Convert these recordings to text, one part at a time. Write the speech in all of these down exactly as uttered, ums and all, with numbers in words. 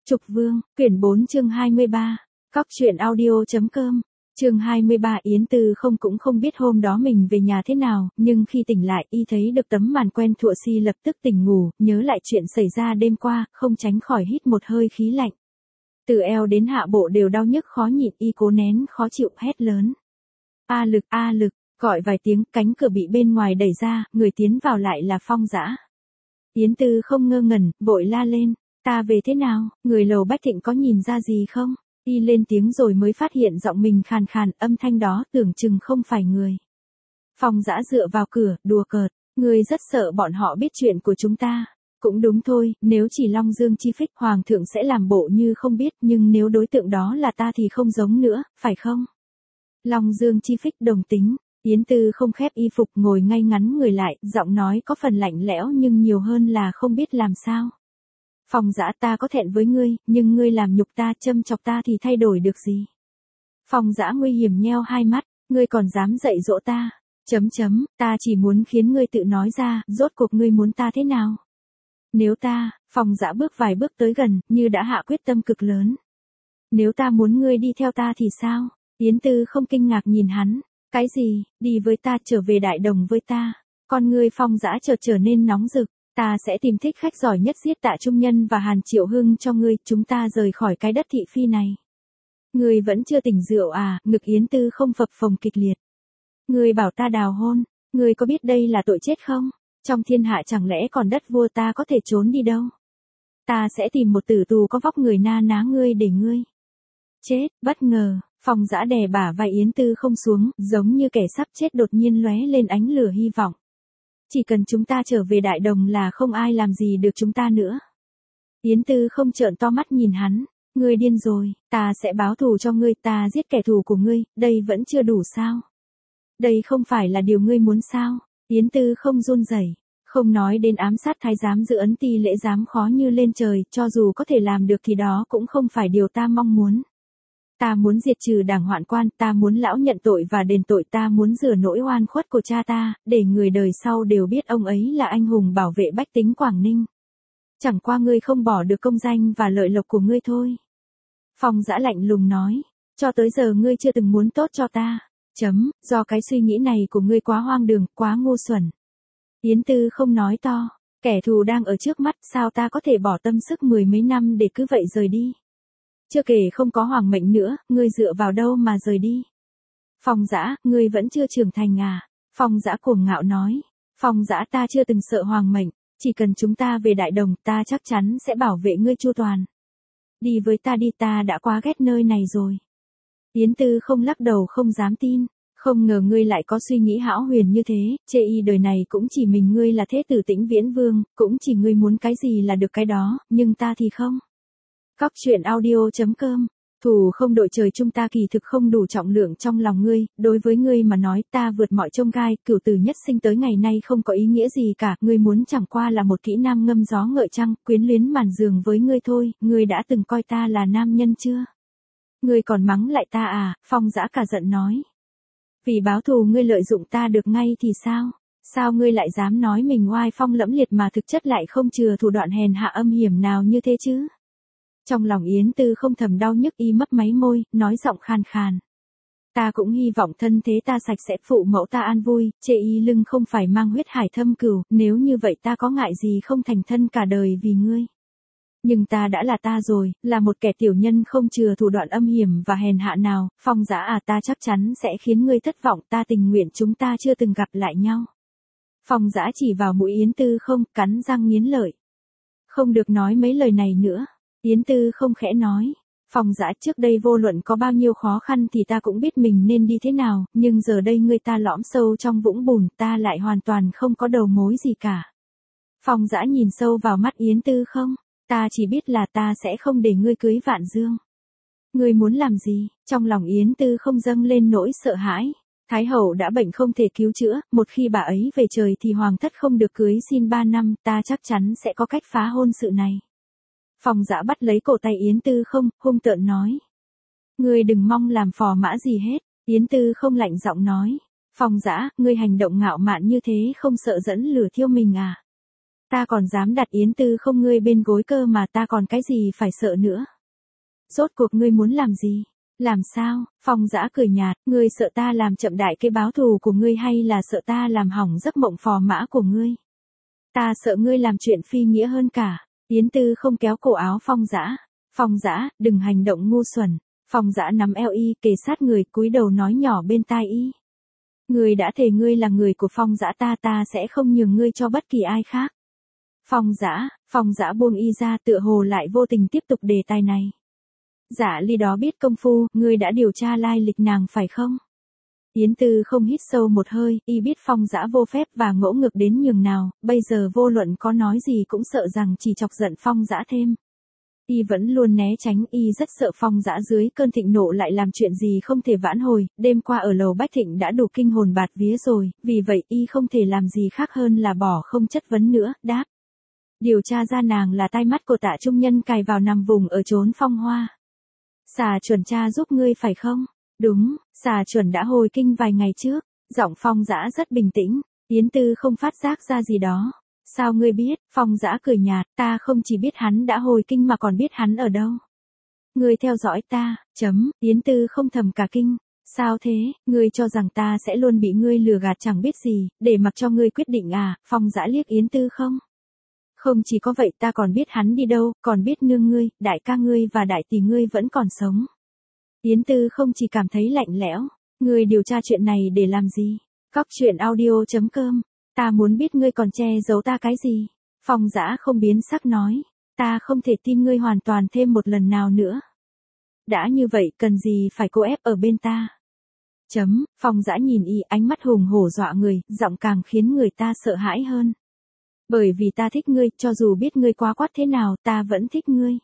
Trục Vương, quyển bốn chương hai mươi ba. Cóc truyện audio.com. Chương hai mươi ba. Yến Tư không cũng không biết hôm đó mình về nhà thế nào, nhưng khi tỉnh lại y thấy được tấm màn quen thuộc si lập tức tỉnh ngủ, nhớ lại chuyện xảy ra đêm qua, không tránh khỏi hít một hơi khí lạnh. Từ eo đến hạ bộ đều đau nhức khó nhịn, y cố nén khó chịu hét lớn. A Lực, A Lực, gọi vài tiếng, cánh cửa bị bên ngoài đẩy ra, người tiến vào lại là Phong Dã. Yến Tư không ngơ ngẩn, vội la lên. Ta về thế nào, người lầu Bách Thịnh có nhìn ra gì không? Y lên tiếng rồi mới phát hiện giọng mình khàn khàn, âm thanh đó tưởng chừng không phải người. Phong Dã dựa vào cửa, đùa cợt, ngươi rất sợ bọn họ biết chuyện của chúng ta. Cũng đúng thôi, nếu chỉ Long Dương Chi Phích Hoàng thượng sẽ làm bộ như không biết, nhưng nếu đối tượng đó là ta thì không giống nữa, phải không? Long Dương Chi Phích đồng tính. Yến Tư không khép y phục ngồi ngay ngắn người lại, giọng nói có phần lạnh lẽo nhưng nhiều hơn là không biết làm sao. Phong Dã, ta có thẹn với ngươi, nhưng ngươi làm nhục ta, châm chọc ta thì thay đổi được gì? Phong Dã nguy hiểm nheo hai mắt, ngươi còn dám dạy dỗ ta? Chấm chấm, ta chỉ muốn khiến ngươi tự nói ra, rốt cuộc ngươi muốn ta thế nào? Nếu ta, Phong Dã bước vài bước tới gần, như đã hạ quyết tâm cực lớn. Nếu ta muốn ngươi đi theo ta thì sao? Yến Tư không kinh ngạc nhìn hắn. Cái gì, đi với ta, trở về Đại Đồng với ta? Con ngươi Phong Dã chợt trở nên nóng rực. Ta sẽ tìm thích khách giỏi nhất giết Tạ Trung Nhân và Hàn Triệu Hưng cho ngươi, chúng ta rời khỏi cái đất thị phi này. Ngươi vẫn chưa tỉnh rượu à? Ngực Yến Tư không phập phồng kịch liệt. Ngươi bảo ta đào hôn, ngươi có biết đây là tội chết không? Trong thiên hạ chẳng lẽ còn đất vua ta có thể trốn đi đâu? Ta sẽ tìm một tử tù có vóc người na ná ngươi để ngươi chết. Bất ngờ, Phong Dã đè bả vai Yến Tư không xuống, giống như kẻ sắp chết đột nhiên lóe lên ánh lửa hy vọng. Chỉ cần chúng ta trở về Đại Đồng là không ai làm gì được chúng ta nữa. Yến Tư không trợn to mắt nhìn hắn. Ngươi điên rồi, ta sẽ báo thù cho ngươi, ta giết kẻ thù của ngươi, đây vẫn chưa đủ sao? Đây không phải là điều ngươi muốn sao? Yến Tư không run rẩy, không nói đến ám sát thái giám giữ ấn ti lễ giám khó như lên trời, cho dù có thể làm được thì đó cũng không phải điều ta mong muốn. Ta muốn diệt trừ đảng Hoạn Quan, ta muốn lão nhận tội và đền tội, ta muốn rửa nỗi oan khuất của cha ta, để người đời sau đều biết ông ấy là anh hùng bảo vệ bách tính Quảng Ninh. Chẳng qua ngươi không bỏ được công danh và lợi lộc của ngươi thôi. Phong Dã lạnh lùng nói, cho tới giờ ngươi chưa từng muốn tốt cho ta. Chấm, do cái suy nghĩ này của ngươi quá hoang đường, quá ngu xuẩn. Yến Tư không nói to, kẻ thù đang ở trước mắt, sao ta có thể bỏ tâm sức mười mấy năm để cứ vậy rời đi? Chưa kể không có hoàng mệnh nữa, ngươi dựa vào đâu mà rời đi? Phong Dã, ngươi vẫn chưa trưởng thành à? Phong Dã cuồng ngạo nói. Phong Dã, ta chưa từng sợ hoàng mệnh, chỉ cần chúng ta về Đại Đồng, ta chắc chắn sẽ bảo vệ ngươi chu toàn. Đi với ta đi, ta đã quá ghét nơi này rồi. Yến Tư không lắc đầu không dám tin. Không ngờ ngươi lại có suy nghĩ hão huyền như thế, chê y đời này cũng chỉ mình ngươi là thế tử Tĩnh Viễn Vương, cũng chỉ ngươi muốn cái gì là được cái đó, nhưng ta thì không. Cóc truyện audio.com. Thù không đội trời chung ta kỳ thực không đủ trọng lượng trong lòng ngươi, đối với ngươi mà nói ta vượt mọi chông gai, cửu tử nhất sinh tới ngày nay không có ý nghĩa gì cả, ngươi muốn chẳng qua là một kỹ nam ngâm gió ngợi trăng, quyến luyến màn giường với ngươi thôi, ngươi đã từng coi ta là nam nhân chưa? Ngươi còn mắng lại ta à? Phong Dã cả giận nói. Vì báo thù ngươi lợi dụng ta được ngay thì sao? Sao ngươi lại dám nói mình oai phong lẫm liệt mà thực chất lại không chừa thủ đoạn hèn hạ âm hiểm nào như thế chứ? Trong lòng Yến Tư không thầm đau nhức, y mấp máy môi, nói giọng khàn khàn. Ta cũng hy vọng thân thế ta sạch sẽ, phụ mẫu ta an vui, chê y lưng không phải mang huyết hải thâm cửu, nếu như vậy ta có ngại gì không thành thân cả đời vì ngươi. Nhưng ta đã là ta rồi, là một kẻ tiểu nhân không chừa thủ đoạn âm hiểm và hèn hạ nào, Phong Dã à, ta chắc chắn sẽ khiến ngươi thất vọng, ta tình nguyện chúng ta chưa từng gặp lại nhau. Phong Dã chỉ vào mũi Yến Tư không, cắn răng nghiến lợi. Không được nói mấy lời này nữa. Yến Tư không khẽ nói. Phong Dã, trước đây vô luận có bao nhiêu khó khăn thì ta cũng biết mình nên đi thế nào, nhưng giờ đây ngươi ta lõm sâu trong vũng bùn, ta lại hoàn toàn không có đầu mối gì cả. Phong Dã nhìn sâu vào mắt Yến Tư không. Ta chỉ biết là ta sẽ không để ngươi cưới Vạn Dương. Ngươi muốn làm gì? Trong lòng Yến Tư không dâng lên nỗi sợ hãi. Thái hậu đã bệnh không thể cứu chữa, một khi bà ấy về trời thì hoàng thất không được cưới xin ba năm, ta chắc chắn sẽ có cách phá hôn sự này. Phong Dã bắt lấy cổ tay Yến Tư không, hung tợn nói. Ngươi đừng mong làm phò mã gì hết. Yến Tư không lạnh giọng nói. Phong Dã, ngươi hành động ngạo mạn như thế không sợ dẫn lửa thiêu mình à? Ta còn dám đặt Yến Tư không ngươi bên gối cơ mà, ta còn cái gì phải sợ nữa. Rốt cuộc ngươi muốn làm gì? Làm sao? Phong Dã cười nhạt, ngươi sợ ta làm chậm đại cái báo thù của ngươi hay là sợ ta làm hỏng giấc mộng phò mã của ngươi? Ta sợ ngươi làm chuyện phi nghĩa hơn cả. Yến Tư không kéo cổ áo Phong Dã. Phong Dã, đừng hành động ngu xuẩn. Phong Dã nắm eo y kề sát người, cúi đầu nói nhỏ bên tai y. Ngươi đã thề ngươi là người của Phong Dã ta, ta sẽ không nhường ngươi cho bất kỳ ai khác. Phong Dã, Phong Dã buông y ra, tựa hồ lại vô tình tiếp tục đề tài này. Dạ Ly đó biết công phu, ngươi đã điều tra lai lịch nàng phải không? Yến Tư không hít sâu một hơi, y biết Phong Dã vô phép và ngỗ ngược đến nhường nào, bây giờ vô luận có nói gì cũng sợ rằng chỉ chọc giận Phong Dã thêm. Y vẫn luôn né tránh, y rất sợ Phong Dã dưới cơn thịnh nộ lại làm chuyện gì không thể vãn hồi, đêm qua ở lầu Bách Thịnh đã đủ kinh hồn bạt vía rồi, vì vậy y không thể làm gì khác hơn là bỏ không chất vấn nữa, đáp. Điều tra ra nàng là tai mắt của Tạ Trung Nhân cài vào nằm vùng ở chốn Phong Hoa. Xà Chuẩn cha giúp ngươi phải không? Đúng, Xà Chuẩn đã hồi kinh vài ngày trước. Giọng Phong Dã rất bình tĩnh, Yến Tư không phát giác ra gì đó. Sao ngươi biết? Phong Dã cười nhạt, ta không chỉ biết hắn đã hồi kinh mà còn biết hắn ở đâu. Ngươi theo dõi ta, chấm, Yến Tư không thầm cả kinh. Sao thế, ngươi cho rằng ta sẽ luôn bị ngươi lừa gạt chẳng biết gì, để mặc cho ngươi quyết định à? Phong Dã liếc Yến Tư không? Không chỉ có vậy, ta còn biết hắn đi đâu, còn biết nương ngươi, đại ca ngươi và đại tỷ ngươi vẫn còn sống. Yến Tư không chỉ cảm thấy lạnh lẽo, ngươi điều tra chuyện này để làm gì? Cóc truyện audio chấm com, ta muốn biết ngươi còn che giấu ta cái gì? Phong Dã không biến sắc nói, ta không thể tin ngươi hoàn toàn thêm một lần nào nữa. Đã như vậy, cần gì phải cố ép ở bên ta? Chấm, Phong Dã nhìn y, ánh mắt hùng hổ dọa người, giọng càng khiến người ta sợ hãi hơn. Bởi vì ta thích ngươi, cho dù biết ngươi quá quát thế nào, ta vẫn thích ngươi.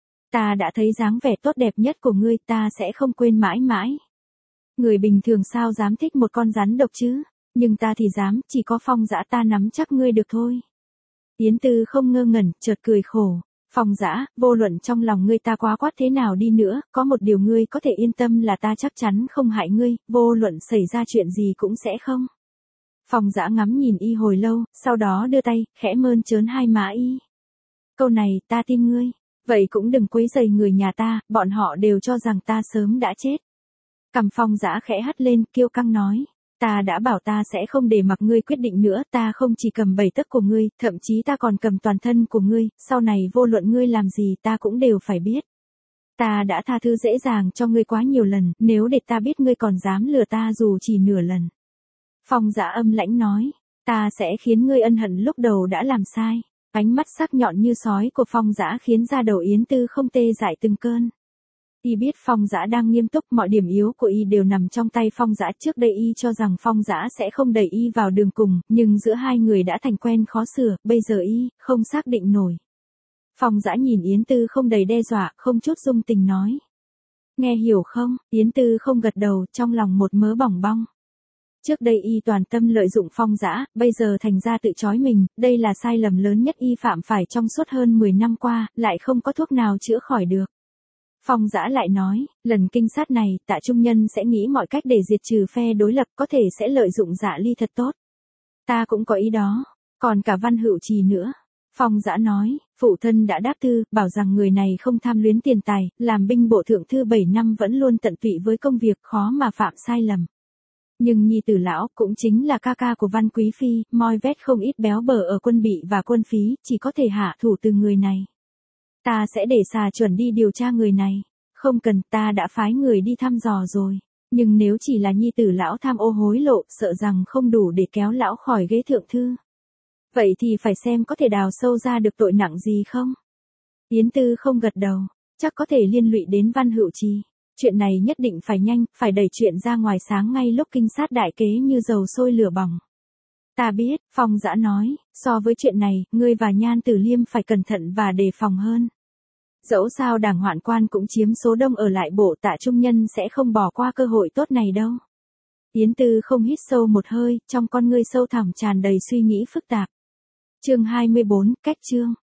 Ta đã thấy dáng vẻ tốt đẹp nhất của ngươi, ta sẽ không quên mãi mãi. Người bình thường sao dám thích một con rắn độc chứ, nhưng ta thì dám, chỉ có Phong Dã ta nắm chắc ngươi được thôi. Yến Tư không ngơ ngẩn, chợt cười khổ. Phong Dã, vô luận trong lòng ngươi ta quá quát thế nào đi nữa, có một điều ngươi có thể yên tâm là ta chắc chắn không hại ngươi, vô luận xảy ra chuyện gì cũng sẽ không. Phong Dã ngắm nhìn y hồi lâu, sau đó đưa tay, khẽ mơn trớn hai má y. Câu này, ta tin ngươi. Vậy cũng đừng quấy rầy người nhà ta, bọn họ đều cho rằng ta sớm đã chết. Cằm Phong Dã khẽ hất lên, kiêu căng nói. Ta đã bảo ta sẽ không để mặc ngươi quyết định nữa, ta không chỉ cầm bảy tấc của ngươi, thậm chí ta còn cầm toàn thân của ngươi, sau này vô luận ngươi làm gì ta cũng đều phải biết. Ta đã tha thứ dễ dàng cho ngươi quá nhiều lần, nếu để ta biết ngươi còn dám lừa ta dù chỉ nửa lần. Phong Dã âm lãnh nói, ta sẽ khiến ngươi ân hận lúc đầu đã làm sai. Ánh mắt sắc nhọn như sói của Phong Dã khiến da đầu Yến Tư không tê dại từng cơn. Y biết Phong Dã đang nghiêm túc, mọi điểm yếu của y đều nằm trong tay Phong Dã. Trước đây y cho rằng Phong Dã sẽ không đẩy y vào đường cùng, nhưng giữa hai người đã thành quen khó sửa, bây giờ y không xác định nổi. Phong Dã nhìn Yến Tư không đầy đe dọa, không chút dung tình nói. Nghe hiểu không? Yến Tư không gật đầu, trong lòng một mớ bỏng bong. Trước đây y toàn tâm lợi dụng Phong Dã, bây giờ thành ra tự trói mình, đây là sai lầm lớn nhất y phạm phải trong suốt hơn mười năm qua, lại không có thuốc nào chữa khỏi được. Phong Dã lại nói, lần kinh sát này, Tạ Trung Nhân sẽ nghĩ mọi cách để diệt trừ phe đối lập, có thể sẽ lợi dụng Dạ Ly thật tốt. Ta cũng có ý đó, còn cả Văn Hữu Trì nữa. Phong Dã nói, phụ thân đã đáp thư, bảo rằng người này không tham luyến tiền tài, làm binh bộ thượng thư bảy năm vẫn luôn tận tụy với công việc, khó mà phạm sai lầm. Nhưng nhi tử lão, cũng chính là ca ca của Văn Quý Phi, moi vét không ít béo bở ở quân bị và quân phí, chỉ có thể hạ thủ từ người này. Ta sẽ để Xà Chuẩn đi điều tra người này. Không cần, ta đã phái người đi thăm dò rồi. Nhưng nếu chỉ là nhi tử lão tham ô hối lộ, sợ rằng không đủ để kéo lão khỏi ghế thượng thư. Vậy thì phải xem có thể đào sâu ra được tội nặng gì không? Yến Tư không gật đầu, chắc có thể liên lụy đến Văn Hữu Trì. Chuyện này nhất định phải nhanh, phải đẩy chuyện ra ngoài sáng ngay lúc kinh sát đại kế như dầu sôi lửa bỏng. Ta biết, Phong Dã nói, so với chuyện này, ngươi và Nhan Tử Liêm phải cẩn thận và đề phòng hơn. Dẫu sao đảng Hoạn Quan cũng chiếm số đông ở lại bộ, Tạ Trung Nhân sẽ không bỏ qua cơ hội tốt này đâu. Yến Tư không hít sâu một hơi, trong con ngươi sâu thẳm tràn đầy suy nghĩ phức tạp. Chương hai mươi bốn, cách chương.